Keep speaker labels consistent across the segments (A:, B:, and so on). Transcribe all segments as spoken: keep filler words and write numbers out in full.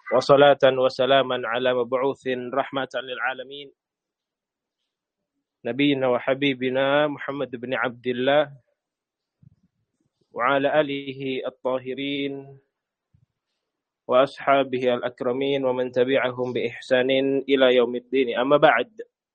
A: وصلاة وسلاما على مبعوث رحمة للعالمين نبينا وحبيبنا محمد بن عبد الله وعلى آله الطاهرين وأصحابه الأكرمين ومن تبعهم بإحسان إلى يوم الدين. أما بعد،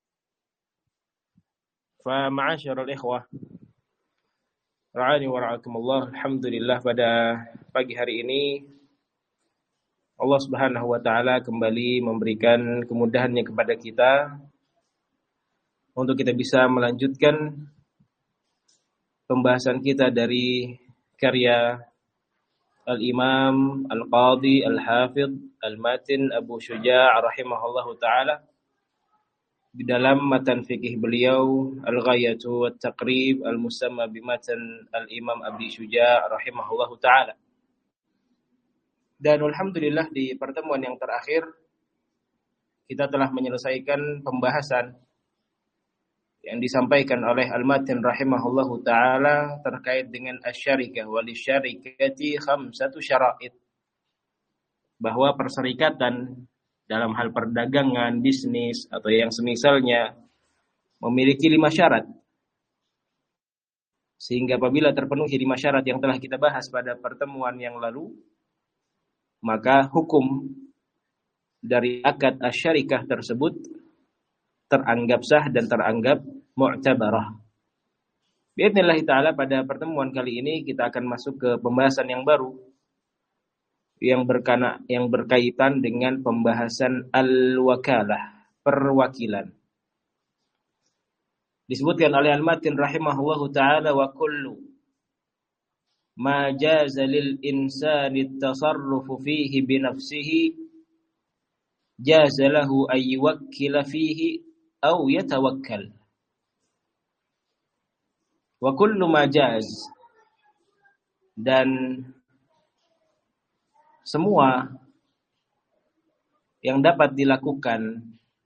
A: فمعاشر الإخوة ra'ani wa ra'akumullah, alhamdulillah pada pagi hari ini Allah Subhanahu wa taala kembali memberikan kemudahannya kepada kita untuk kita bisa melanjutkan pembahasan kita dari karya Al-Imam Al-Qadhi Al-Hafidh Al-Matin Abu Syuja' rahimahullahu taala di dalam matan fikih beliau Al-Ghayatu wat-Taqrib al-musamma bimatan Al-Imam Abi Syuja' rahimahullahu taala. Dan alhamdulillah di pertemuan yang terakhir kita telah menyelesaikan pembahasan yang disampaikan oleh Al-Matin rahimahullahu taala terkait dengan asy-syarikah wa lisyarikati khamsatu syara'id, bahwa perserikatan dalam hal perdagangan, bisnis atau yang semisalnya memiliki lima syarat. Sehingga apabila terpenuhi lima syarat yang telah kita bahas pada pertemuan yang lalu, maka hukum dari akad asy-syarikah tersebut teranggap sah dan teranggap mu'tabarah. Biidznillah ta'ala pada pertemuan kali ini kita akan masuk ke pembahasan yang baru yang berkana, yang berkaitan dengan pembahasan al-wakalah, perwakilan. Disebutkan oleh Al-Matin rahimahullahu ta'ala, wa kullu ma jaza lil insani at-tasarrufu fihi bi nafsihi jaza lahu ay yuwakkila fihi aw yatawakkal. Wa kullu ma jaz, dan semua yang dapat dilakukan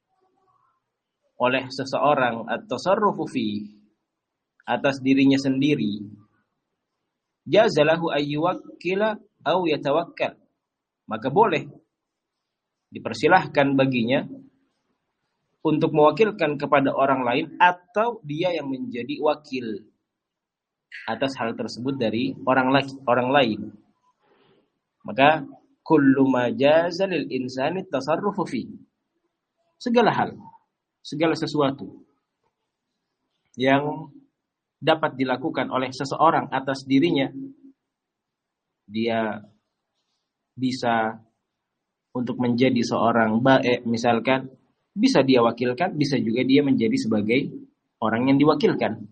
A: oleh seseorang at-tasarrufu fi atas dirinya sendiri, jazalahu ayyuwakkila aw yatawakkal, maka boleh dipersilahkan baginya untuk mewakilkan kepada orang lain atau dia yang menjadi wakil atas hal tersebut dari orang lagi, orang lain. Maka kullu ma jaza lil insani tasarrufu fi, segala hal, segala sesuatu yang dapat dilakukan oleh seseorang atas dirinya, dia bisa untuk menjadi seorang baik misalkan, bisa dia wakilkan, bisa juga dia menjadi sebagai orang yang diwakilkan.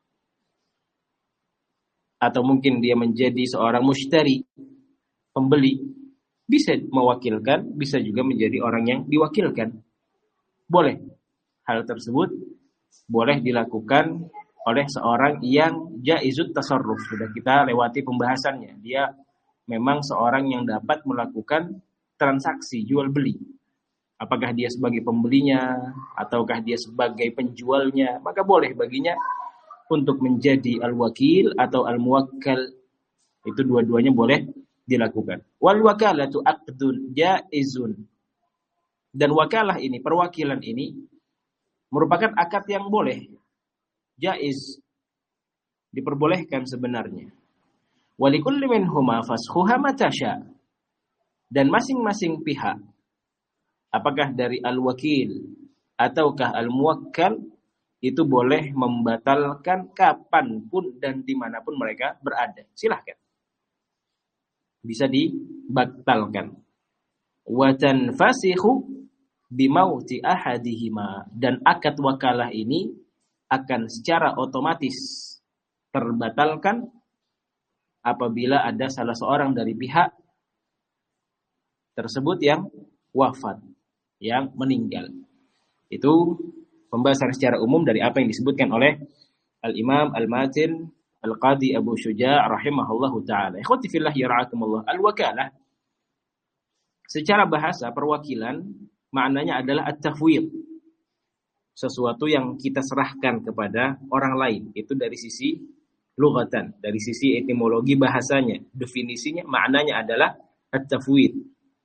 A: Atau mungkin dia menjadi seorang mushtari, pembeli, bisa mewakilkan, bisa juga menjadi orang yang diwakilkan. Boleh. Hal tersebut boleh dilakukan oleh seorang yang jaizut tasarruf. Sudah kita lewati pembahasannya. Dia memang seorang yang dapat melakukan transaksi jual beli. Apakah dia sebagai pembelinya ataukah dia sebagai penjualnya, maka boleh baginya untuk menjadi al-wakil atau al-muwakkal. Itu dua-duanya boleh dilakukan. Wal wakalatu aqdun jaizun. Dan wakalah ini, perwakilan ini merupakan akad yang boleh, jaiz, diperbolehkan sebenarnya. Walikulli minhuma fasxuha matasya. Dan masing-masing pihak, apakah dari al-wakil ataukah al-muwakkal, itu boleh membatalkan kapanpun dan dimanapun mereka berada. Silahkan. Bisa dibatalkan. Wa tanfasikhu bimauti ahadihima, dan akad wakalah ini akan secara otomatis terbatalkan apabila ada salah seorang dari pihak tersebut yang wafat, yang meninggal. Itu pembahasan secara umum dari apa yang disebutkan oleh Al-Imam Al-Matin Al-Qadhi Abu Syuja' rahimahullahu ta'ala. Ikhwati fillah yara'akumullah. Al-wakalah secara bahasa perwakilan maknanya adalah at-tafwid. Sesuatu yang kita serahkan kepada orang lain. Itu dari sisi lughatan, dari sisi etimologi bahasanya. Definisinya maknanya adalah at-tafwid.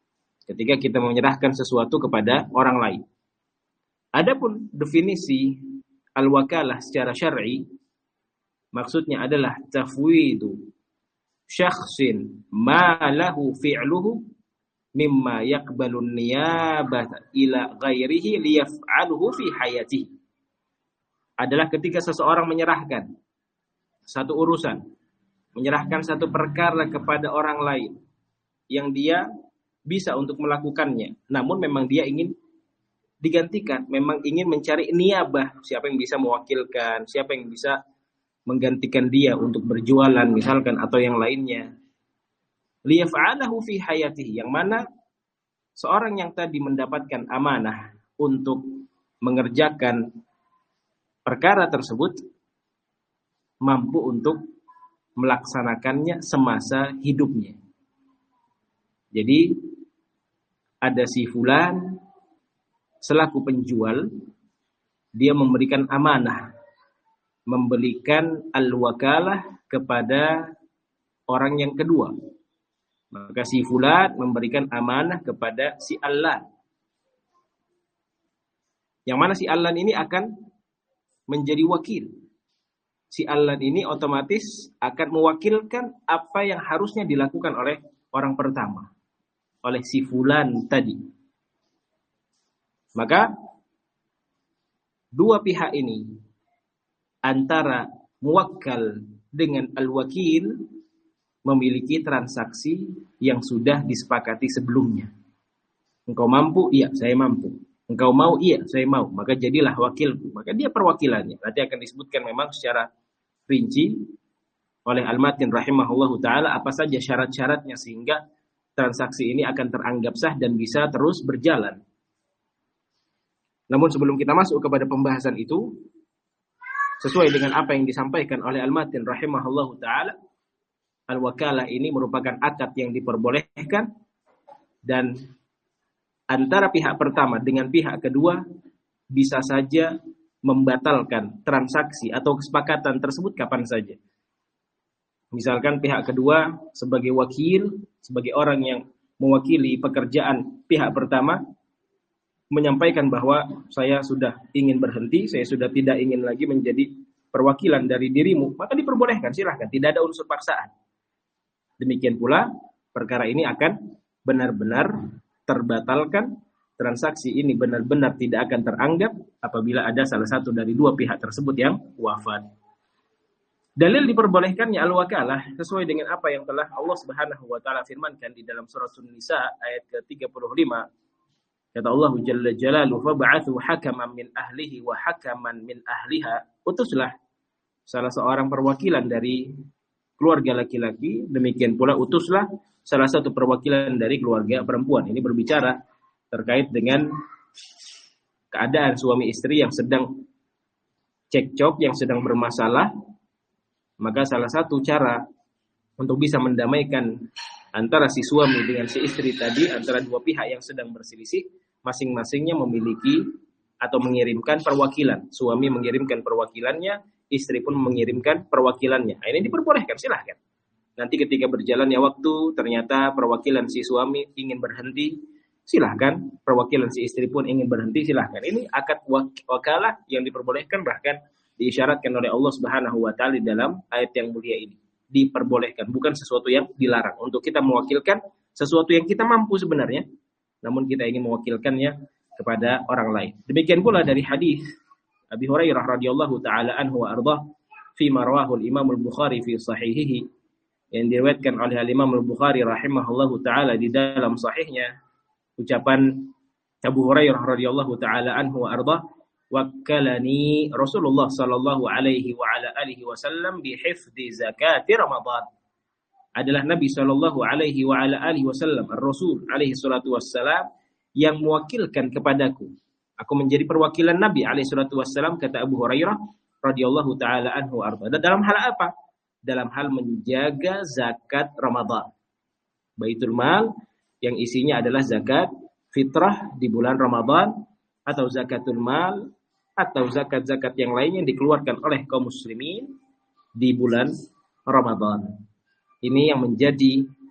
A: ketika kita menyerahkan sesuatu kepada orang lain. Adapun definisi al-wakalah secara syar'i, maksudnya adalah tafwidu syakhsin ma lahu fi'luhu mimma yaqbalun niyabata ila ghairihi liyaf'aluhu fi hayatihi. Adalah ketika seseorang menyerahkan satu urusan, menyerahkan satu perkara kepada orang lain yang dia bisa untuk melakukannya, namun memang dia ingin digantikan, memang ingin mencari niyabah, siapa yang bisa mewakilkan, siapa yang bisa menggantikan dia untuk berjualan misalkan atau yang lainnya. Liyaf'alahu fi hayatihi, yang mana seorang yang tadi mendapatkan amanah untuk mengerjakan perkara tersebut mampu untuk melaksanakannya semasa hidupnya. Jadi ada si fulan selaku penjual, dia memberikan amanah, memberikan al-wakalah kepada orang yang kedua. Maka si fulan memberikan amanah kepada si Allan. Yang mana si Allan ini akan menjadi wakil. Si Allan ini otomatis akan mewakilkan apa yang harusnya dilakukan oleh orang pertama, oleh si fulan tadi. Maka dua pihak ini, antara muwakkal dengan al-wakil, memiliki transaksi yang sudah disepakati sebelumnya. Engkau mampu, iya saya mampu. Engkau mau, iya saya mau. Maka jadilah wakilku. Maka dia perwakilannya. Nanti akan disebutkan memang secara rinci oleh Al-Matin rahimahullahu ta'ala apa saja syarat-syaratnya sehingga transaksi ini akan teranggap sah dan bisa terus berjalan. Namun sebelum kita masuk kepada pembahasan itu, sesuai dengan apa yang disampaikan oleh Al-Matin rahimahullahu ta'ala, al-wakalah ini merupakan akad yang diperbolehkan, dan antara pihak pertama dengan pihak kedua bisa saja membatalkan transaksi atau kesepakatan tersebut kapan saja. Misalkan pihak kedua sebagai wakil, sebagai orang yang mewakili pekerjaan pihak pertama, menyampaikan bahwa saya sudah ingin berhenti, saya sudah tidak ingin lagi menjadi perwakilan dari dirimu, maka diperbolehkan, silahkan, tidak ada unsur paksaan. Demikian pula perkara ini akan benar-benar terbatalkan, transaksi ini benar-benar tidak akan teranggap apabila ada salah satu dari dua pihak tersebut yang wafat. Dalil diperbolehkannya al-wakalah sesuai dengan apa yang telah Allah Subhanahu wa taala firmankan di dalam surah An-Nisa ayat ke tiga puluh lima. Kata Allah Jalla Jalaluhu, "Fab'athu hakaman min ahlihi wa hakaman min ahliha." Utuslah salah seorang perwakilan dari keluarga laki-laki, demikian pula utuslah salah satu perwakilan dari keluarga perempuan. Ini berbicara terkait dengan keadaan suami istri yang sedang cekcok, yang sedang bermasalah. Maka salah satu cara untuk bisa mendamaikan antara si suami dengan si istri tadi, antara dua pihak yang sedang berselisih, masing-masingnya memiliki atau mengirimkan perwakilan. Suami mengirimkan perwakilannya, istri pun mengirimkan perwakilannya. Nah, ini diperbolehkan, silahkan. Nanti ketika berjalannya waktu, ternyata perwakilan si suami ingin berhenti, silahkan. Perwakilan si istri pun ingin berhenti, silahkan. Ini akad wakalah yang diperbolehkan, bahkan diisyaratkan oleh Allah Subhanahu wa taala dalam ayat yang mulia ini. Diperbolehkan, bukan sesuatu yang dilarang. Untuk kita mewakilkan sesuatu yang kita mampu sebenarnya, namun kita ingin mewakilkannya kepada orang lain. Demikian pula dari hadis Abi Hurairah radhiyallahu taala anhu wa ardhah fi ma rawahu al-Imam al-Bukhari fi sahihihi, yang diriwayatkan oleh al-Imam al-Bukhari rahimahullahu taala di dalam sahihnya, ucapan Abu Hurairah radhiyallahu taala anhu wa ardhah, "Wakkalani Rasulullah sallallahu alaihi wa ala alihi wasallam bi hifdzi zakati Ramadan." Adalah Nabi sallallahu alaihi wa ala alihi wasallam, Ar-Rasul alaihi salatu wassalam, yang mewakilkan kepadaku. Aku menjadi perwakilan Nabi alaihi salatu wassalam, kata Abu Hurairah radhiyallahu taala anhu arda. Dalam hal apa? Dalam hal menjaga zakat Ramadan. Baitul Mal yang isinya adalah zakat fitrah di bulan Ramadan, atau zakatul mal, atau zakat-zakat yang lainnya yang dikeluarkan oleh kaum muslimin di bulan Ramadan. Ini yang menjadi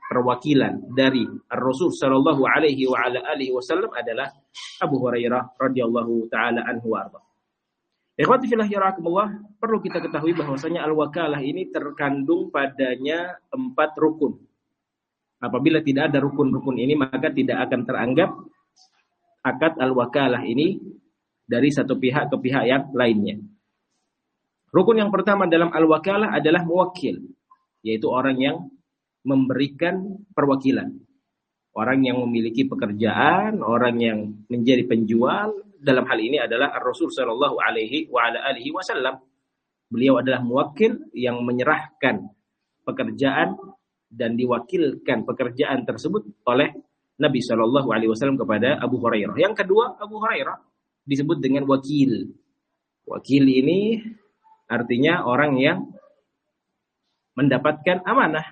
A: perwakilan dari Rasul sallallahu alaihi wa ala alihi wasallam adalah Abu Hurairah radhiyallahu taala anhu warḍah. Ikhwati fillah yarakumullah, perlu kita ketahui bahwasanya al-wakalah ini terkandung padanya empat rukun. Apabila tidak ada rukun-rukun ini, maka tidak akan teranggap akad al-wakalah ini dari satu pihak ke pihak yang lainnya. Rukun yang pertama dalam al-wakalah adalah muwakkil, yaitu orang yang memberikan perwakilan. Orang yang memiliki pekerjaan, orang yang menjadi penjual, dalam hal ini adalah Rasul sallallahu alaihi wa ala alihi wasallam. Beliau adalah muwakkil yang menyerahkan pekerjaan dan diwakilkan pekerjaan tersebut oleh Nabi sallallahu alaihi wasallam kepada Abu Hurairah. Yang kedua, Abu Hurairah disebut dengan wakil. Wakil ini artinya orang yang mendapatkan amanah.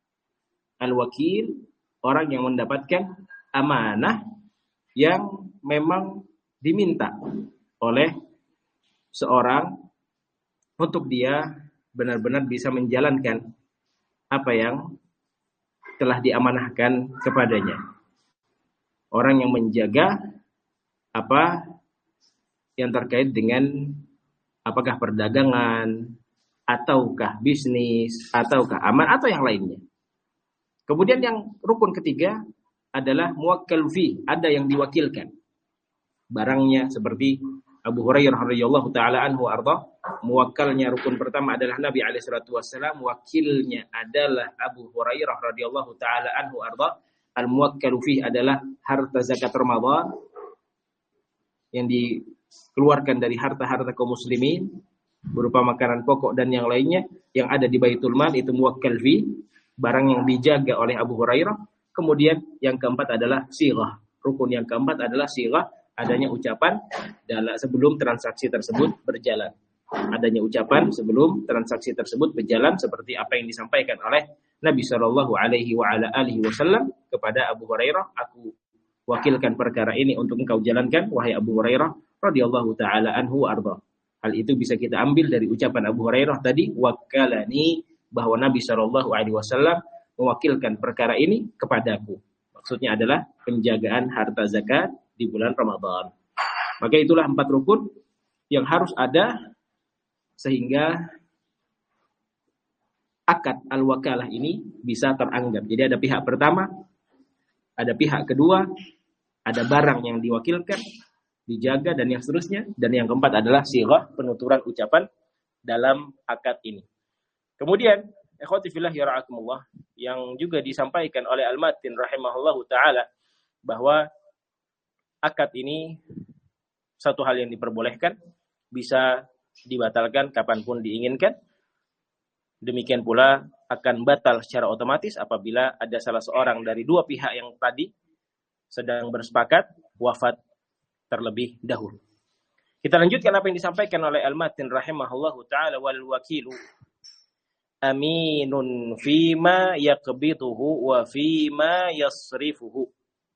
A: Al-wakil, orang yang mendapatkan amanah yang memang diminta oleh seorang untuk dia benar-benar bisa menjalankan apa yang telah diamanahkan kepadanya. Orang yang menjaga apa yang terkait dengan apakah perdagangan, ataukah bisnis, ataukah aman, atau yang lainnya. Kemudian yang rukun ketiga adalah muwakkal fi, ada yang diwakilkan. Barangnya seperti Abu Hurairah radhiyallahu taala anhu arda, muwakkalnya rukun pertama adalah Nabi alaihi salatu wasallam, wakilnya adalah Abu Hurairah radhiyallahu taala anhu arda. Al-muwakkalu fi adalah harta zakat Ramadan yang dikeluarkan dari harta-harta kaum muslimin berupa makanan pokok dan yang lainnya yang ada di Baitul Mal, itu muwakkal fi, barang yang dijaga oleh Abu Hurairah. Kemudian yang keempat adalah sighah. Rukun yang keempat adalah sighah, adanya ucapan dalam sebelum transaksi tersebut berjalan. Adanya ucapan sebelum transaksi tersebut berjalan seperti apa yang disampaikan oleh Nabi sallallahu alaihi wa ala alihi wasallam kepada Abu Hurairah, aku wakilkan perkara ini untuk engkau jalankan wahai Abu Hurairah radhiyallahu taala anhu arda. Hal itu bisa kita ambil dari ucapan Abu Hurairah tadi, wakalani, bahwa Nabi sallallahu alaihi wasallam mewakilkan perkara ini kepadaku. Maksudnya adalah penjagaan harta zakat di bulan Ramadan. Maka itulah empat rukun yang harus ada sehingga akad al-wakalah ini bisa teranggap. Jadi ada pihak pertama, ada pihak kedua, ada barang yang diwakilkan, dijaga, dan yang seterusnya. Dan yang keempat adalah sighah, penuturan ucapan dalam akad ini. Kemudian, ikhwati fillah yara'akumullah, yang juga disampaikan oleh Al-Matin rahimahullahu ta'ala, bahwa akad ini satu hal yang diperbolehkan, bisa dibatalkan kapanpun diinginkan. Demikian pula akan batal secara otomatis apabila ada salah seorang dari dua pihak yang tadi sedang bersepakat wafat terlebih dahulu. Kita lanjutkan apa yang disampaikan oleh Al-Matin rahimahullahu ta'ala, wal wakilu aminun fima yaqbituhu wa fima yasrifuhu.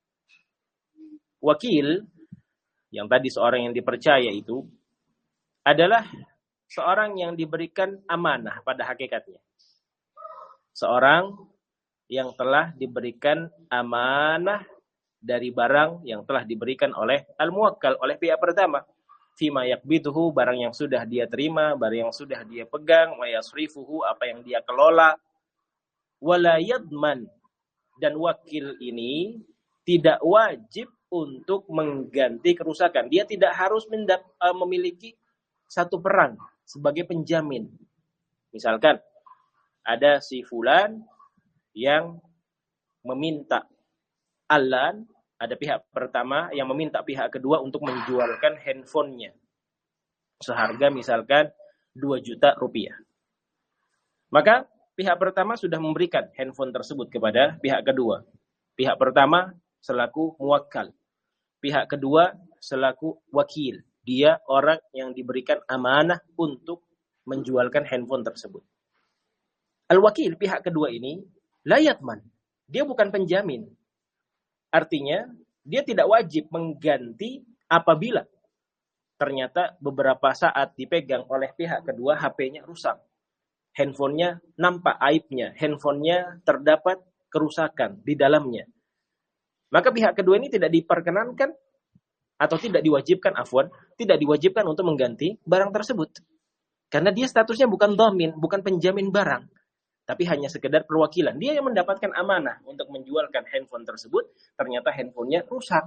A: Wakil, yang tadi seorang yang dipercaya itu, adalah seorang yang diberikan amanah pada hakikatnya. Seorang yang telah diberikan amanah dari barang yang telah diberikan oleh al-muwakkal, oleh pihak pertama. Fima yakbituhu, barang yang sudah dia terima, barang yang sudah dia pegang, wa yasrifuhu, apa yang dia kelola. Wala yadman, dan wakil ini tidak wajib untuk mengganti kerusakan. Dia tidak harus mendap- memiliki satu peran sebagai penjamin. Misalkan ada si fulan yang meminta alan, ada pihak pertama yang meminta pihak kedua untuk menjualkan handphonenya seharga misalkan dua juta rupiah. Maka pihak pertama sudah memberikan handphone tersebut kepada pihak kedua. Pihak pertama selaku muwakkal, pihak kedua selaku wakil. Dia orang yang diberikan amanah untuk menjualkan handphone tersebut. Al-wakil, pihak kedua ini, la yatman, dia bukan penjamin. Artinya, dia tidak wajib mengganti apabila ternyata beberapa saat dipegang oleh pihak kedua, H P-nya rusak. Handphonenya nampak aibnya, handphonenya terdapat kerusakan di dalamnya. Maka pihak kedua ini tidak diperkenankan atau tidak diwajibkan, afwan, tidak diwajibkan untuk mengganti barang tersebut. Karena dia statusnya bukan dhamin, bukan penjamin barang, tapi hanya sekedar perwakilan. Dia yang mendapatkan amanah untuk menjualkan handphone tersebut, ternyata handphonenya rusak.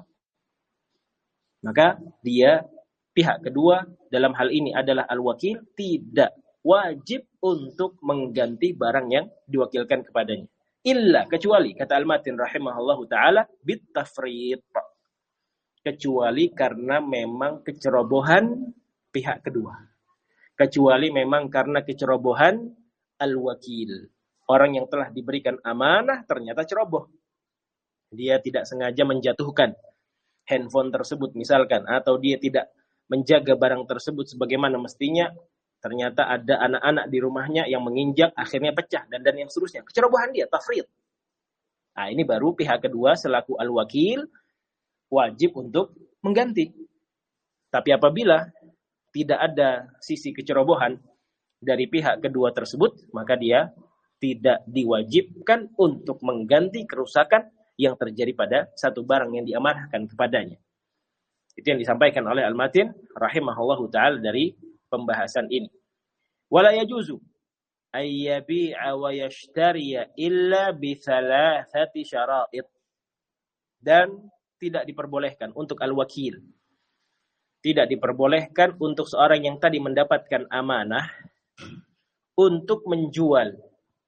A: Maka dia, pihak kedua dalam hal ini adalah al-wakil, tidak wajib untuk mengganti barang yang diwakilkan kepadanya. Illa, kecuali, kata Al-Matin rahimahullahu ta'ala, bitafrid. Kecuali karena memang kecerobohan pihak kedua. Kecuali memang karena kecerobohan al-wakil. Orang yang telah diberikan amanah ternyata ceroboh. Dia tidak sengaja menjatuhkan handphone tersebut misalkan. Atau dia tidak menjaga barang tersebut sebagaimana mestinya. Ternyata ada anak-anak di rumahnya yang menginjak, akhirnya pecah, dan dan yang seterusnya. Kecerobohan dia, tafrid. Nah, ini baru pihak kedua selaku al-wakil wajib untuk mengganti. Tapi apabila tidak ada sisi kecerobohan dari pihak kedua tersebut, maka dia tidak diwajibkan untuk mengganti kerusakan yang terjadi pada satu barang yang diamanahkan kepadanya. Itu yang disampaikan oleh Al-Matin rahimahullahu ta'ala dari pembahasan ini. Wala yajuzu ay yabi'a wa yashtariya illa bi thalathati syara'id. Dan tidak diperbolehkan untuk al-wakil. Tidak diperbolehkan untuk seorang yang tadi mendapatkan amanah untuk menjual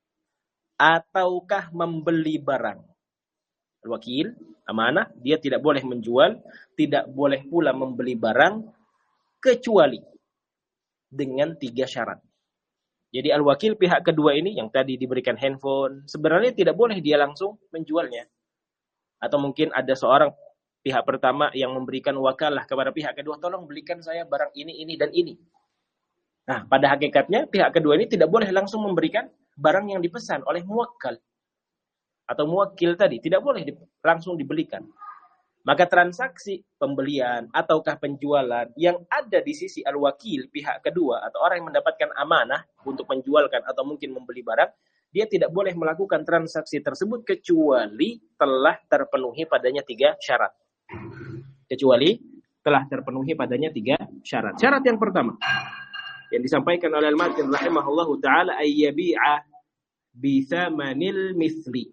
A: ataukah membeli barang. Al-wakil, amanah, dia tidak boleh menjual, tidak boleh pula membeli barang kecuali dengan tiga syarat. Jadi al-wakil pihak kedua ini yang tadi diberikan handphone, sebenarnya tidak boleh dia langsung menjualnya. Atau mungkin ada seorang pihak pertama yang memberikan wakalah kepada pihak kedua, tolong belikan saya barang ini, ini, dan ini. Nah, pada hakikatnya pihak kedua ini tidak boleh langsung memberikan barang yang dipesan oleh muwakkal atau muwakil tadi, tidak boleh di, langsung dibelikan. Maka transaksi pembelian ataukah penjualan yang ada di sisi al-wakil pihak kedua atau orang yang mendapatkan amanah untuk menjualkan atau mungkin membeli barang, dia tidak boleh melakukan transaksi tersebut kecuali telah terpenuhi padanya tiga syarat. Kecuali telah terpenuhi padanya tiga syarat. Syarat yang pertama yang disampaikan oleh Al-Matin rahimahullahu ta'ala ayyabi'a bithamanil mithli.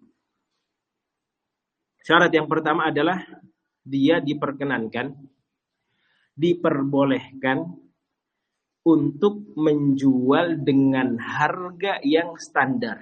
A: Syarat yang pertama adalah dia diperkenankan, diperbolehkan untuk menjual dengan harga yang standar,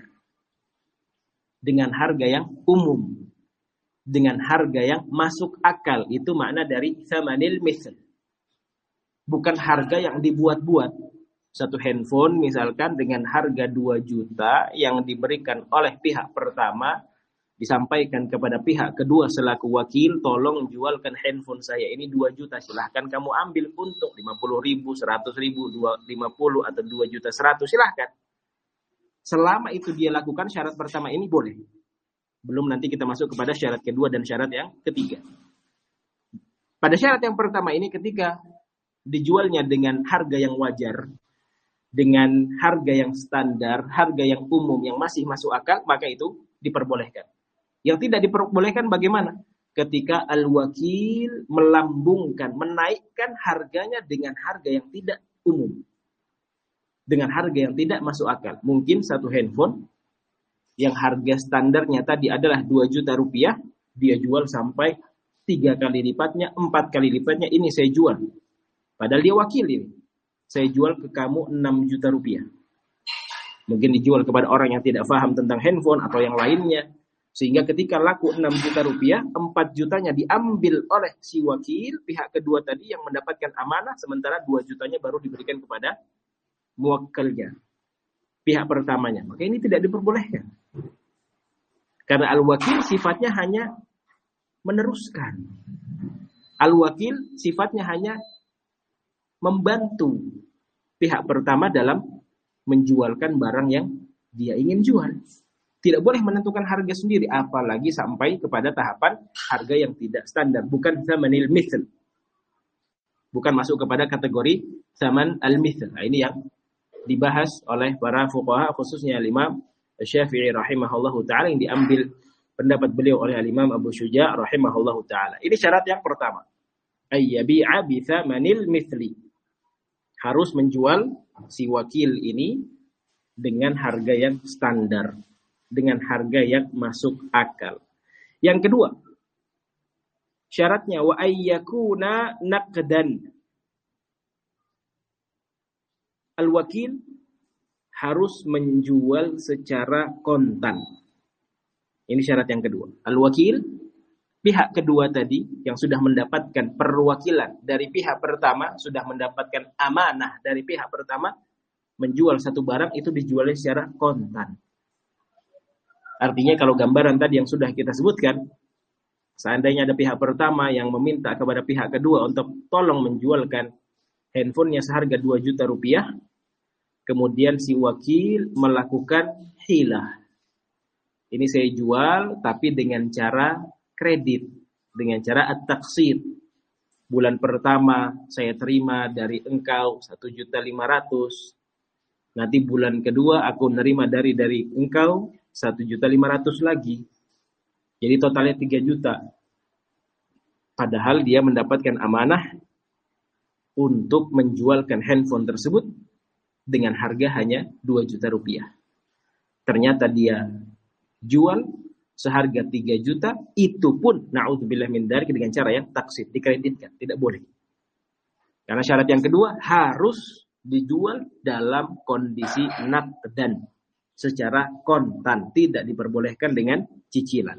A: dengan harga yang umum, dengan harga yang masuk akal. Itu makna dari thamanil mithl. Bukan harga yang dibuat-buat. Satu handphone misalkan dengan harga dua juta yang diberikan oleh pihak pertama, disampaikan kepada pihak kedua selaku wakil, tolong jualkan handphone saya ini dua juta, silahkan kamu ambil untung lima puluh ribu, seratus ribu, lima puluh atau dua juta seratus, silahkan. Selama itu dia lakukan syarat pertama ini boleh. Belum nanti kita masuk kepada syarat kedua dan syarat yang ketiga. Pada syarat yang pertama ini ketika dijualnya dengan harga yang wajar, dengan harga yang standar, harga yang umum yang masih masuk akal, maka itu diperbolehkan. Yang tidak diperbolehkan bagaimana? Ketika al-wakil melambungkan, menaikkan harganya dengan harga yang tidak umum. Dengan harga yang tidak masuk akal. Mungkin satu handphone yang harga standarnya tadi adalah dua juta rupiah, dia jual sampai tiga kali lipatnya, empat kali lipatnya, ini saya jual. Padahal dia wakil ini. Saya jual ke kamu enam juta rupiah. Mungkin dijual kepada orang yang tidak paham tentang handphone atau yang lainnya. Sehingga ketika laku enam juta rupiah, empat jutanya diambil oleh si wakil, pihak kedua tadi yang mendapatkan amanah, sementara dua jutanya baru diberikan kepada muwakkilnya, pihak pertamanya. Maka ini tidak diperbolehkan. Karena al-wakil sifatnya hanya meneruskan. Al-wakil sifatnya hanya membantu pihak pertama dalam menjualkan barang yang dia ingin jual. Tidak boleh menentukan harga sendiri, apalagi sampai kepada tahapan harga yang tidak standar, bukan thamanil mithl. Bukan masuk kepada kategori thaman al-mithl. Nah, ini yang dibahas oleh para fuqaha, khususnya Imam Syafi'i rahimahullahu ta'ala, yang diambil pendapat beliau oleh Al-Imam Abu Syuja' rahimahullahu taala. Ini syarat yang pertama. Ayyabi'a bi tsamanil mithli. Harus menjual si wakil ini dengan harga yang standar, dengan harga yang masuk akal. Yang kedua, syaratnya wa ayyakuna naqdan. Al-wakil harus menjual secara kontan. Ini syarat yang kedua. Al-wakil, pihak kedua tadi yang sudah mendapatkan perwakilan dari pihak pertama, sudah mendapatkan amanah dari pihak pertama, menjual satu barang itu dijualnya secara kontan. Artinya kalau gambaran tadi yang sudah kita sebutkan, seandainya ada pihak pertama yang meminta kepada pihak kedua untuk tolong menjualkan handphonenya seharga dua juta rupiah, kemudian si wakil melakukan hilah. Ini saya jual tapi dengan cara kredit, dengan cara at-taqsid. Bulan pertama saya terima dari engkau satu juta lima ratus. Nanti bulan kedua aku nerima dari dari engkau satu juta lima ratus lagi. Jadi totalnya tiga juta. Padahal dia mendapatkan amanah untuk menjualkan handphone tersebut dengan harga hanya dua juta rupiah. Ternyata dia jual seharga tiga juta, itu pun na'udzubillah min dzalik dengan cara yang taksid, dikreditkan, tidak boleh. Karena syarat yang kedua harus dijual dalam kondisi naqdan, secara kontan, tidak diperbolehkan dengan cicilan.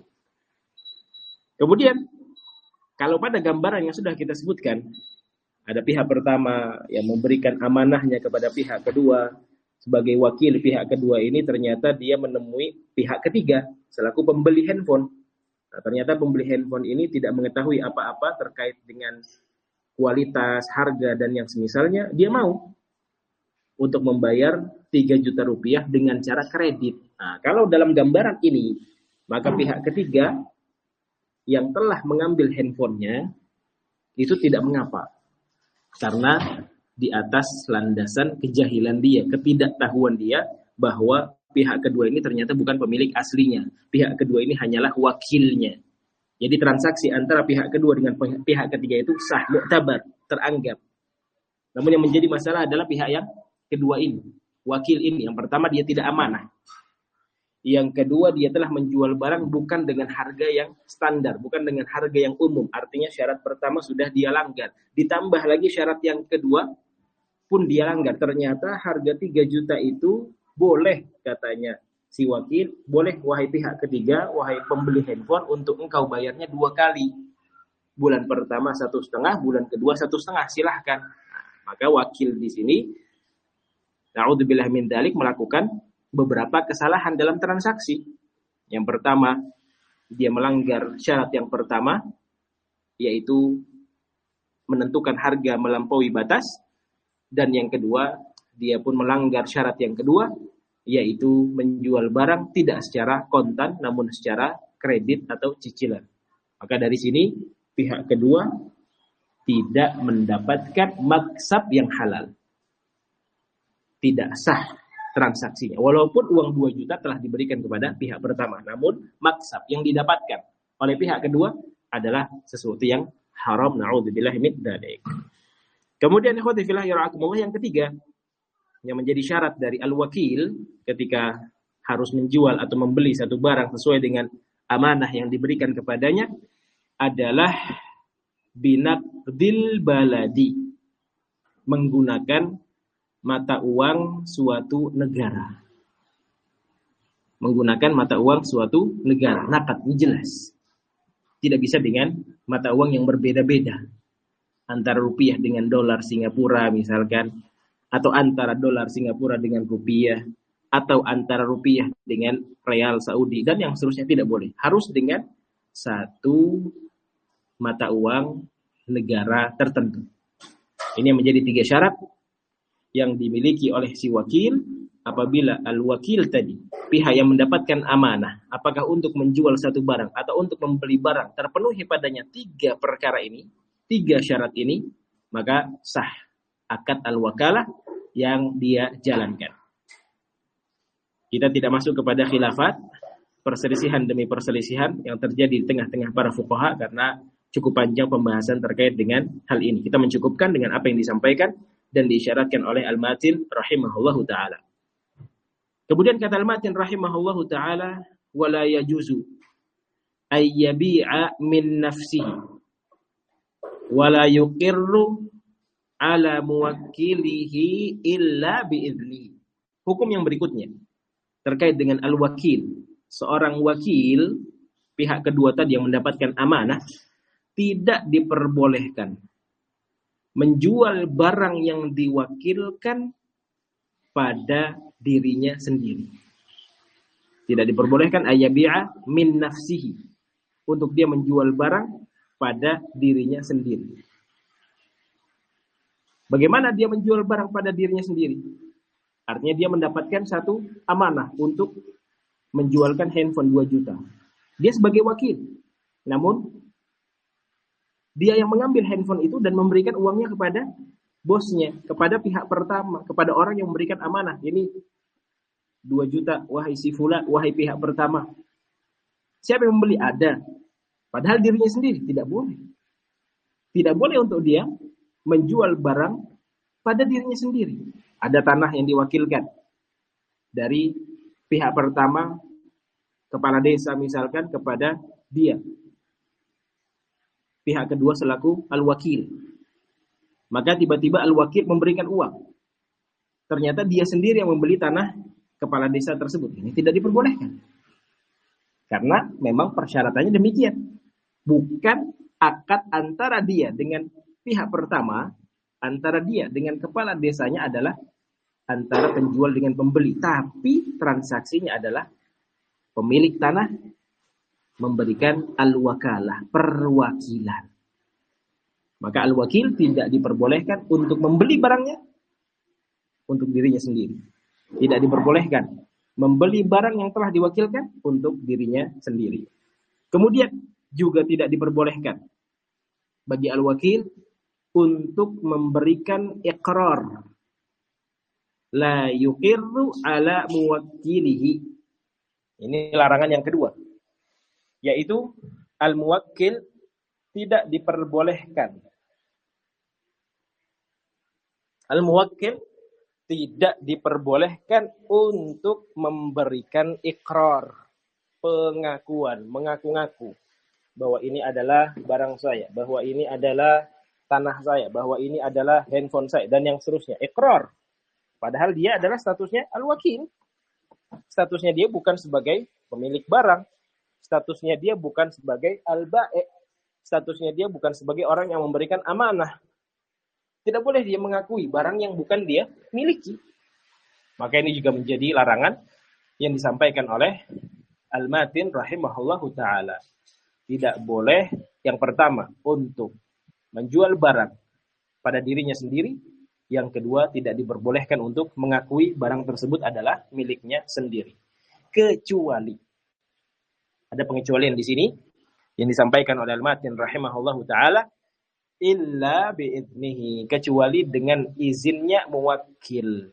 A: Kemudian kalau pada gambaran yang sudah kita sebutkan, ada pihak pertama yang memberikan amanahnya kepada pihak kedua, sebagai wakil pihak kedua ini ternyata dia menemui pihak ketiga selaku pembeli handphone. Nah, ternyata pembeli handphone ini tidak mengetahui apa-apa terkait dengan kualitas, harga, dan yang semisalnya. Dia mau untuk membayar tiga juta rupiah dengan cara kredit. Nah, kalau dalam gambaran ini, maka pihak ketiga yang telah mengambil handphonenya itu tidak mengapa. Karena di atas landasan kejahilan dia, ketidaktahuan dia bahwa pihak kedua ini ternyata bukan pemilik aslinya. Pihak kedua ini hanyalah wakilnya. Jadi transaksi antara pihak kedua dengan pihak ketiga itu sah, mu'tabar, teranggap. Namun yang menjadi masalah adalah pihak yang kedua ini, wakil ini. Yang pertama dia tidak amanah. Yang kedua dia telah menjual barang bukan dengan harga yang standar, bukan dengan harga yang umum. Artinya syarat pertama sudah dia langgar. Ditambah lagi syarat yang kedua pun dia langgar. Ternyata harga tiga juta itu boleh katanya si wakil, boleh wahai pihak ketiga, wahai pembeli handphone untuk engkau bayarnya dua kali. Bulan pertama satu setengah, bulan kedua satu setengah, silahkan. Nah, maka wakil di sini, na'udzubillah min dzalik, melakukan beberapa kesalahan dalam transaksi. Yang pertama, dia melanggar syarat yang pertama, yaitu menentukan harga melampaui batas. Dan yang kedua, dia pun melanggar syarat yang kedua, yaitu menjual barang tidak secara kontan, namun secara kredit atau cicilan. Maka dari sini, pihak kedua tidak mendapatkan maksab yang halal. Tidak sah transaksinya. Walaupun uang dua juta telah diberikan kepada pihak pertama. Namun maksab yang didapatkan oleh pihak kedua adalah sesuatu yang haram. Na'udzubillah min dzalik. Kemudian ikhwati fillah yarhamukumullah, yang ketiga yang menjadi syarat dari al-wakil ketika harus menjual atau membeli satu barang sesuai dengan amanah yang diberikan kepadanya adalah binaqdil baladi, menggunakan mata uang suatu negara. Menggunakan mata uang suatu negara. Naqad, ini jelas. Tidak bisa dengan mata uang yang berbeda-beda. Antara rupiah dengan dolar Singapura misalkan. Atau antara dolar Singapura dengan rupiah. Atau antara rupiah dengan real Saudi. Dan yang seterusnya tidak boleh. Harus dengan satu mata uang negara tertentu. Ini yang menjadi tiga syarat yang dimiliki oleh si wakil apabila al-wakil tadi, pihak yang mendapatkan amanah, apakah untuk menjual satu barang atau untuk membeli barang, terpenuhi padanya tiga perkara ini, tiga syarat ini, maka sah akad al-wakalah yang dia jalankan. Kita tidak masuk kepada khilafat perselisihan demi perselisihan yang terjadi di tengah-tengah para fuqaha karena cukup panjang pembahasan terkait dengan hal ini. Kita mencukupkan dengan apa yang disampaikan dan diisyaratkan oleh Al-Matin rahimahullahu taala. Kemudian kata Al-Matin rahimahullahu taala, wala yajuzu ay yabi'a min nafsihi wala yuqirru ala muwakkilihi illa biiznihi. Hukum yang berikutnya terkait dengan al-wakil. Seorang wakil, pihak kedua tadi yang mendapatkan amanah, tidak diperbolehkan menjual barang yang diwakilkan pada dirinya sendiri. Tidak diperbolehkan ayabi'a min nafsihi, untuk dia menjual barang pada dirinya sendiri. Bagaimana dia menjual barang pada dirinya sendiri? Artinya dia mendapatkan satu amanah untuk menjualkan handphone dua juta. Dia sebagai wakil. Namun dia yang mengambil handphone itu dan memberikan uangnya kepada bosnya, kepada pihak pertama, kepada orang yang memberikan amanah. Ini dua juta, wahai si fulan, wahai pihak pertama. Siapa yang membeli? Ada. Padahal dirinya sendiri tidak boleh. Tidak boleh untuk dia menjual barang pada dirinya sendiri. Ada tanah yang diwakilkan dari pihak pertama, kepala desa misalkan, kepada dia. Pihak kedua selaku al-wakil. Maka tiba-tiba al-wakil memberikan uang. Ternyata dia sendiri yang membeli tanah kepala desa tersebut. Ini tidak diperbolehkan. Karena memang persyaratannya demikian. Bukan akad antara dia dengan pihak pertama, antara dia dengan kepala desanya adalah antara penjual dengan pembeli. Tapi transaksinya adalah pemilik tanah memberikan al-wakalah, perwakilan. Maka al-wakil tidak diperbolehkan untuk membeli barangnya untuk dirinya sendiri. Tidak diperbolehkan membeli barang yang telah diwakilkan untuk dirinya sendiri. Kemudian juga tidak diperbolehkan bagi al-wakil untuk memberikan iqrar. La yuqirru ala muwakkilihi. Ini larangan yang kedua. Yaitu al-muwakkil tidak diperbolehkan. Al-muwakkil tidak diperbolehkan untuk memberikan iqrar, pengakuan, mengaku-ngaku bahwa ini adalah barang saya, bahwa ini adalah tanah saya, bahwa ini adalah handphone saya, dan yang seterusnya. Iqrar. Padahal dia adalah statusnya al-wakil. Statusnya dia bukan sebagai pemilik barang. Statusnya dia bukan sebagai al-ba'i'. Statusnya dia bukan sebagai orang yang memberikan amanah. Tidak boleh dia mengakui barang yang bukan dia miliki. Maka ini juga menjadi larangan yang disampaikan oleh Al-Matin rahimahullahu ta'ala. Tidak boleh yang pertama untuk menjual barang pada dirinya sendiri. Yang kedua, tidak diperbolehkan untuk mengakui barang tersebut adalah miliknya sendiri. Kecuali, ada pengecualian di sini yang disampaikan oleh Al-Matin rahimahullahu ta'ala, illa bi'idnihi, kecuali dengan izinnya muwakkil.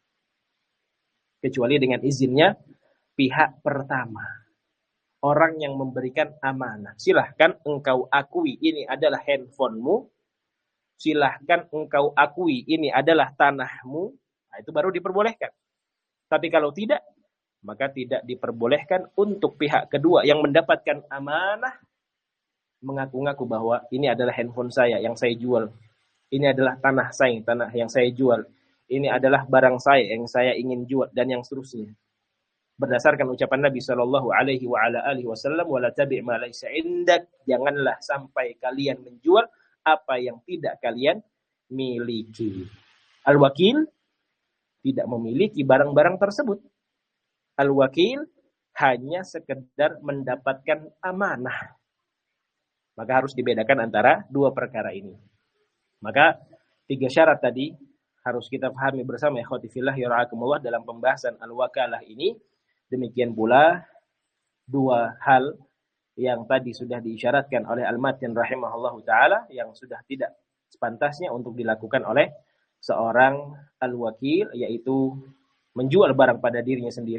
A: Kecuali dengan izinnya pihak pertama. Orang yang memberikan amanah. Silahkan engkau akui ini adalah handphonemu. Silahkan engkau akui ini adalah tanahmu. Nah, itu baru diperbolehkan. Tapi kalau tidak, maka tidak diperbolehkan untuk pihak kedua yang mendapatkan amanah mengaku-ngaku bahwa ini adalah handphone saya yang saya jual. Ini adalah tanah saya, tanah yang saya jual. Ini adalah barang saya yang saya ingin jual, dan yang seterusnya. Berdasarkan ucapan Nabi Shallallahu Alaihi Wasallam, wala tabi' ma laysa indak, janganlah sampai kalian menjual apa yang tidak kalian miliki. Al-wakil tidak memiliki barang-barang tersebut. Al-wakil hanya sekedar mendapatkan amanah. Maka harus dibedakan antara dua perkara ini. Maka tiga syarat tadi harus kita pahami bersama, ikhwati fillah yara'akumullah, dalam pembahasan al-wakalah ini. Demikian pula dua hal yang tadi sudah diisyaratkan oleh Al-Matin rahimahullahu ta'ala, yang sudah tidak sepantasnya untuk dilakukan oleh seorang al-wakil, yaitu menjual barang pada dirinya sendiri.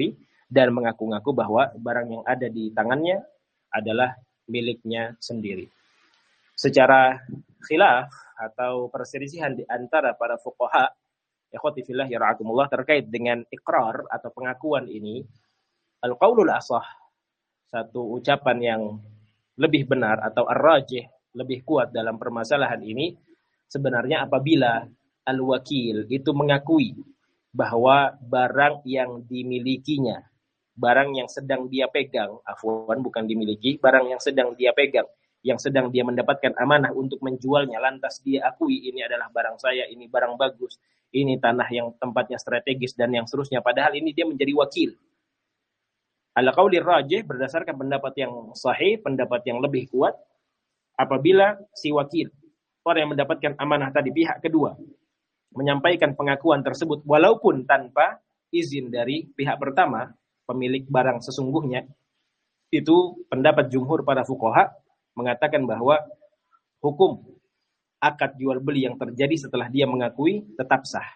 A: dan mengaku-ngaku bahwa barang yang ada di tangannya adalah miliknya sendiri. Secara khilaf atau perselisihan di antara para fuqaha, ikhwati fillah yara'akumullah, terkait dengan iqrar atau pengakuan ini, al-qaulul asah, satu ucapan yang lebih benar atau ar-rajih, lebih kuat dalam permasalahan ini, sebenarnya apabila al-wakil itu mengakui bahwa barang yang dimilikinya, barang yang sedang dia pegang, afwan bukan dimiliki, barang yang sedang dia pegang, yang sedang dia mendapatkan amanah untuk menjualnya, lantas dia akui ini adalah barang saya, ini barang bagus, ini tanah yang tempatnya strategis dan yang seterusnya, padahal ini dia menjadi wakil. Ala qaulir rajih, berdasarkan pendapat yang sahih, pendapat yang lebih kuat, apabila si wakil, orang yang mendapatkan amanah tadi, pihak kedua, menyampaikan pengakuan tersebut walaupun tanpa izin dari pihak pertama, pemilik barang sesungguhnya, itu pendapat jumhur para fuqaha mengatakan bahwa hukum akad jual beli yang terjadi setelah dia mengakui tetap sah.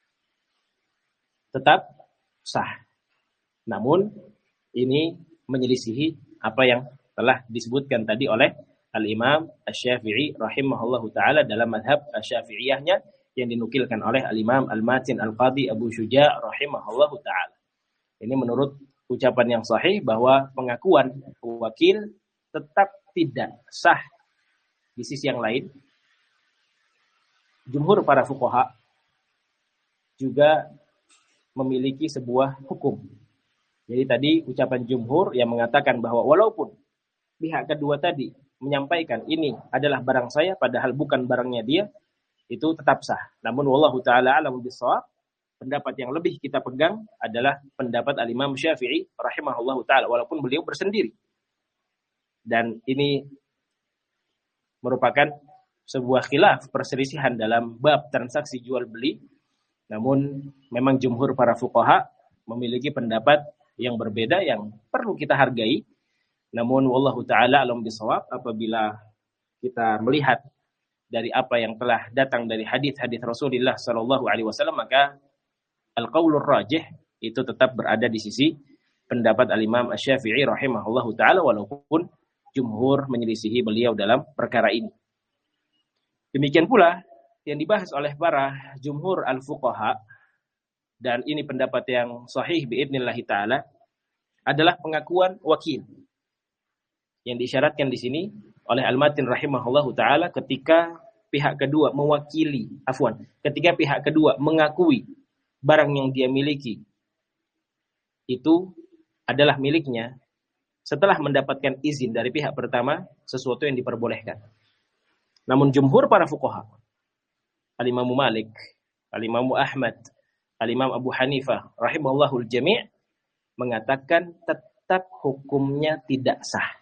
A: Tetap sah. Namun ini menyelisihi apa yang telah disebutkan tadi oleh Al-Imam Asy-Syafi'i rahimahullahu taala dalam mazhab Asy-Syafi'iyahnya yang dinukilkan oleh Al-Imam Al-Matin Al-Qadhi Abu Syuja' rahimahullahu taala. Ini menurut ucapan yang sahih bahwa pengakuan wakil tetap tidak sah. Di sisi yang lain, jumhur para fuqaha juga memiliki sebuah hukum. Jadi tadi ucapan jumhur yang mengatakan bahwa walaupun pihak kedua tadi menyampaikan ini adalah barang saya padahal bukan barangnya dia, itu tetap sah. Namun wallahu taala a'lamu bissawab, pendapat yang lebih kita pegang adalah pendapat Al-Imam Syafi'i rahimahullahu taala walaupun beliau bersendiri. Dan ini merupakan sebuah khilaf, perselisihan dalam bab transaksi jual beli. Namun memang jumhur para fuqaha memiliki pendapat yang berbeda yang perlu kita hargai. Namun wallahu taala a'lam bissawab, apabila kita melihat dari apa yang telah datang dari hadis-hadis Rasulullah sallallahu alaihi wasallam, maka al-qaulur rajih itu tetap berada di sisi pendapat Al-Imam Asy-Syafi'i rahimahullahu taala walaupun jumhur menyelisihi beliau dalam perkara ini. Demikian pula yang dibahas oleh para jumhur al-fuqaha, dan ini pendapat yang sahih biidznillah taala, adalah pengakuan wakil. Yang disyaratkan di sini oleh Al-Matin rahimahullahu taala ketika pihak kedua mewakili, afwan, ketika pihak kedua mengakui barang yang dia miliki itu adalah miliknya setelah mendapatkan izin dari pihak pertama, sesuatu yang diperbolehkan. Namun jumhur para fuqaha, Al-Imam Malik, Al-Imam Ahmad, Al-Imam Abu Hanifah rahimahullahul jami' mengatakan tetap hukumnya tidak sah.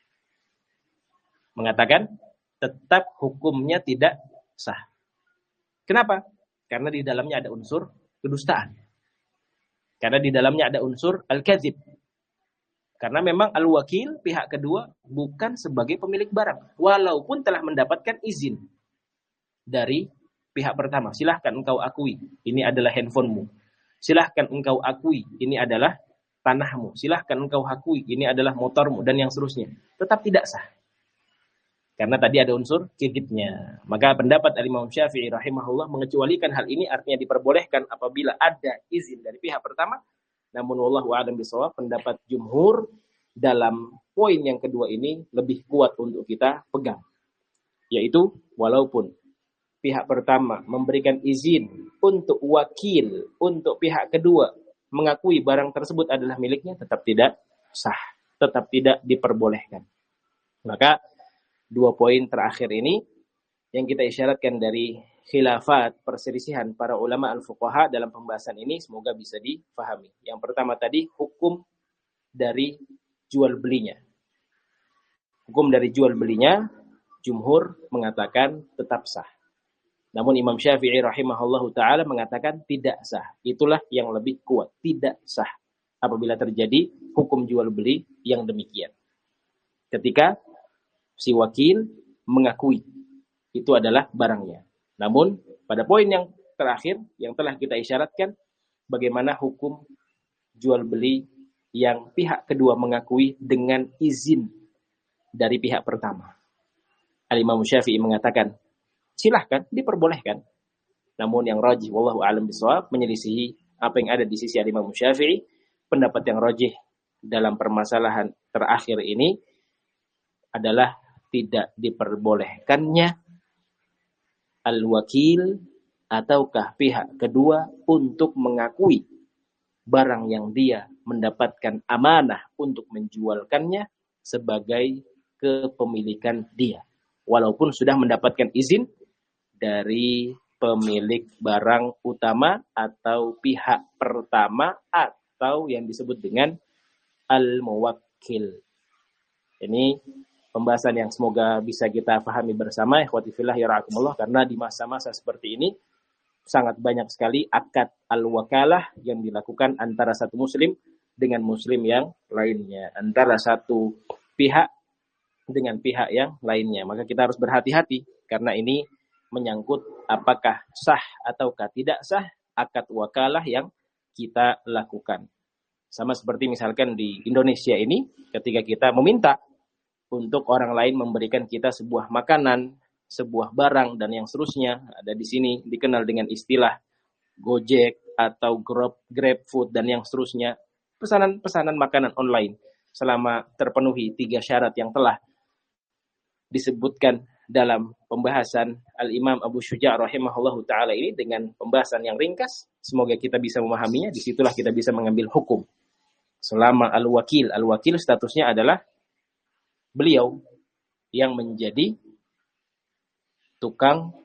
A: Mengatakan tetap hukumnya tidak sah. Kenapa? Karena di dalamnya ada unsur kedustaan. Karena di dalamnya ada unsur al-kadzib. Karena memang al-wakil, pihak kedua, bukan sebagai pemilik barang. Walaupun telah mendapatkan izin dari pihak pertama. Silahkan engkau akui, ini adalah handphonemu. Silahkan engkau akui, ini adalah tanahmu. Silahkan engkau akui, ini adalah motormu, dan yang seterusnya. Tetap tidak sah. Karena tadi ada unsur kadzibnya. Maka pendapat Al-Imam Syafi'i rahimahullah mengecualikan hal ini, artinya diperbolehkan apabila ada izin dari pihak pertama. Namun wallahu a'lam bishawab, pendapat jumhur dalam poin yang kedua ini lebih kuat untuk kita pegang. Yaitu walaupun pihak pertama memberikan izin untuk wakil, untuk pihak kedua mengakui barang tersebut adalah miliknya, tetap tidak sah, tetap tidak diperbolehkan. Maka dua poin terakhir ini yang kita isyaratkan dari khilafat, perselisihan para ulama al-fuqaha dalam pembahasan ini, semoga bisa difahami. Yang pertama tadi, hukum dari jual belinya. Hukum dari jual belinya, jumhur mengatakan tetap sah. Namun Imam Syafi'i rahimahullahu ta'ala mengatakan tidak sah. Itulah yang lebih kuat, tidak sah apabila terjadi hukum jual beli yang demikian. Ketika si wakil mengakui itu adalah barangnya. Namun pada poin yang terakhir yang telah kita isyaratkan, bagaimana hukum jual beli yang pihak kedua mengakui dengan izin dari pihak pertama. Al-Imam Syafi'i mengatakan, silahkan, diperbolehkan. Namun yang rajih, wallahu a'lam bishawab, menyelisihi apa yang ada di sisi Al-Imam Syafi'i. Pendapat yang rajih dalam permasalahan terakhir ini adalah tidak diperbolehkannya al-wakil ataukah pihak kedua untuk mengakui barang yang dia mendapatkan amanah untuk menjualkannya sebagai kepemilikan dia. Walaupun sudah mendapatkan izin dari pemilik barang utama atau pihak pertama atau yang disebut dengan al-muwakkil. Ini pembahasan yang semoga bisa kita pahami bersama, ikhwati fillah ya ra'akumullah, karena di masa-masa seperti ini sangat banyak sekali akad al-wakalah yang dilakukan antara satu muslim dengan muslim yang lainnya, antara satu pihak dengan pihak yang lainnya. Maka kita harus berhati-hati karena ini menyangkut apakah sah ataukah tidak sah akad wakalah yang kita lakukan. Sama seperti misalkan di Indonesia ini, ketika kita meminta untuk orang lain memberikan kita sebuah makanan, sebuah barang, dan yang seterusnya, ada di sini dikenal dengan istilah Gojek atau Grab, GrabFood, dan yang seterusnya, pesanan-pesanan makanan online, selama terpenuhi tiga syarat yang telah disebutkan dalam pembahasan Al-Imam Abu Syuja' rahimahullahu ta'ala ini dengan pembahasan yang ringkas, semoga kita bisa memahaminya, disitulah kita bisa mengambil hukum. Selama al-wakil, al-wakil statusnya adalah beliau yang menjadi tukang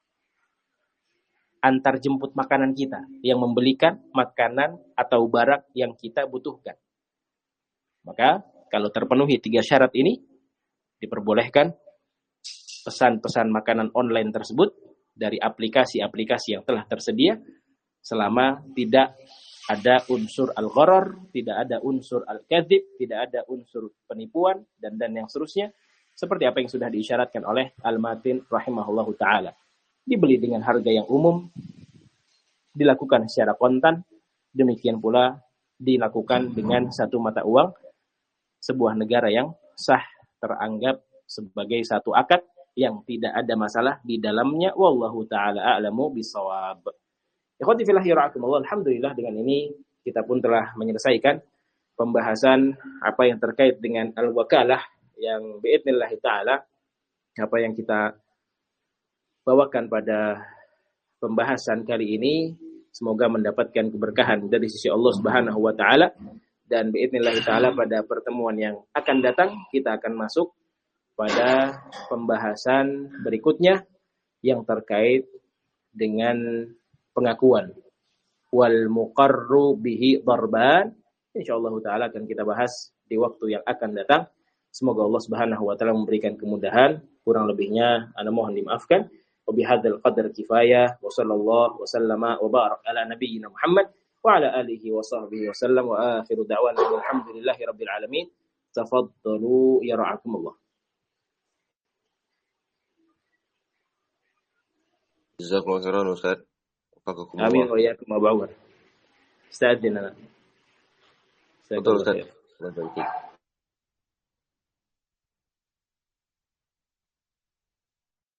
A: antar jemput makanan kita, yang membelikan makanan atau barang yang kita butuhkan. Maka kalau terpenuhi tiga syarat ini, diperbolehkan pesan-pesan makanan online tersebut dari aplikasi-aplikasi yang telah tersedia selama tidak ada unsur al-gharar, tidak ada unsur al-kadzib, tidak ada unsur penipuan, dan dan yang seterusnya, seperti apa yang sudah diisyaratkan oleh Al-Matin rahimahullahu ta'ala. Dibeli dengan harga yang umum, dilakukan secara kontan, demikian pula dilakukan dengan satu mata uang, sebuah negara yang sah teranggap sebagai satu akad yang tidak ada masalah di dalamnya. Wallahu ta'ala a'lamu bishawab. Ikhwati fillah ya ra'akumullah, alhamdulillah dengan ini kita pun telah menyelesaikan pembahasan apa yang terkait dengan al-wakalah yang biidznillah ta'ala, apa yang kita bawakan pada pembahasan kali ini semoga mendapatkan keberkahan dari sisi Allah Subhanahu wa taala, dan biidznillah ta'ala pada pertemuan yang akan datang kita akan masuk pada pembahasan berikutnya yang terkait dengan pengakuan wal muqarru bihi darban. Insyaallah taala akan kita bahas di waktu yang akan datang. Semoga Allah Subhanahu wa taala memberikan kemudahan, kurang lebihnya ana mohon dimaafkan. Wa bihadzal qadar kifayah wa sallallahu wa sallama wa barak ala nabiyyina Muhammad wa ala alihi wa sahbihi wa sallam wa akhiru da'wana alhamdulillahi rabbil alamin. Tafaddalu ya ra'akumullah.
B: Jazakumullah khairan Ustaz.
A: Amin wa iyyakum wa ba'd. Ustaz dinana.
B: Betul Ustaz.